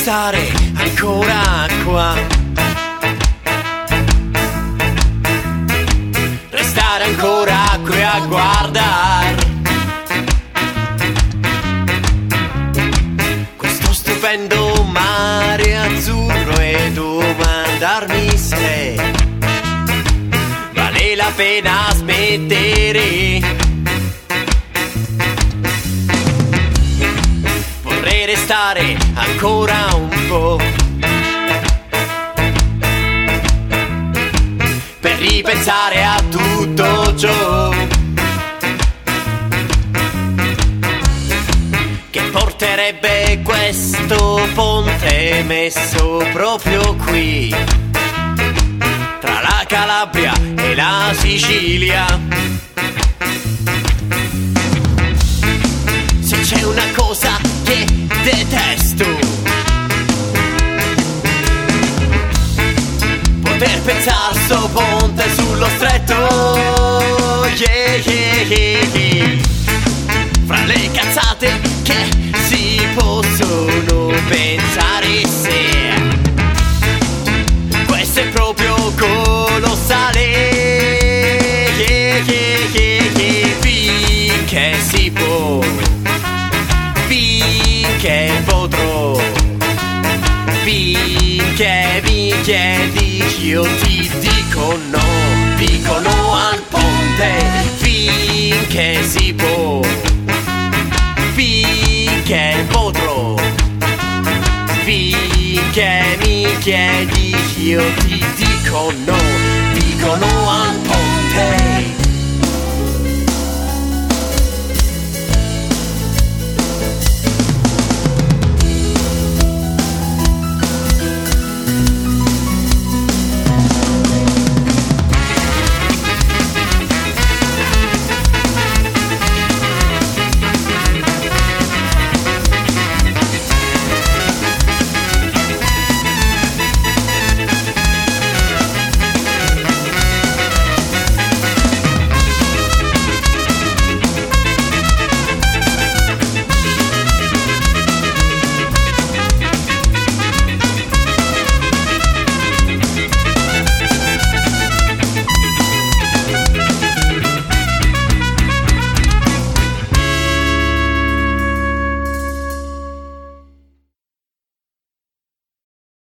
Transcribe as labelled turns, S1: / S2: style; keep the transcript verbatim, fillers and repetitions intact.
S1: restare ancora qua, restare ancora qui a guardare questo stupendo mare azzurro e domandarmi se vale la pena smettere. Vorrei restare ancora un po' per ripensare a tutto ciò che porterebbe questo ponte messo proprio qui tra la Calabria e la Sicilia. Se c'è una cosa che detesto, poter pensare sto ponte sullo stretto, yeah, yeah, yeah, yeah. Fra le cazzate che si possono pensare, se questo è proprio colossale, yeah, yeah, yeah, yeah. Finché si può, finché potrò, finché mi chiedi io ti dico no, dico no al ponte, finché si può, finché potrò, finché mi chiedi io ti dico no, dico no al ponte.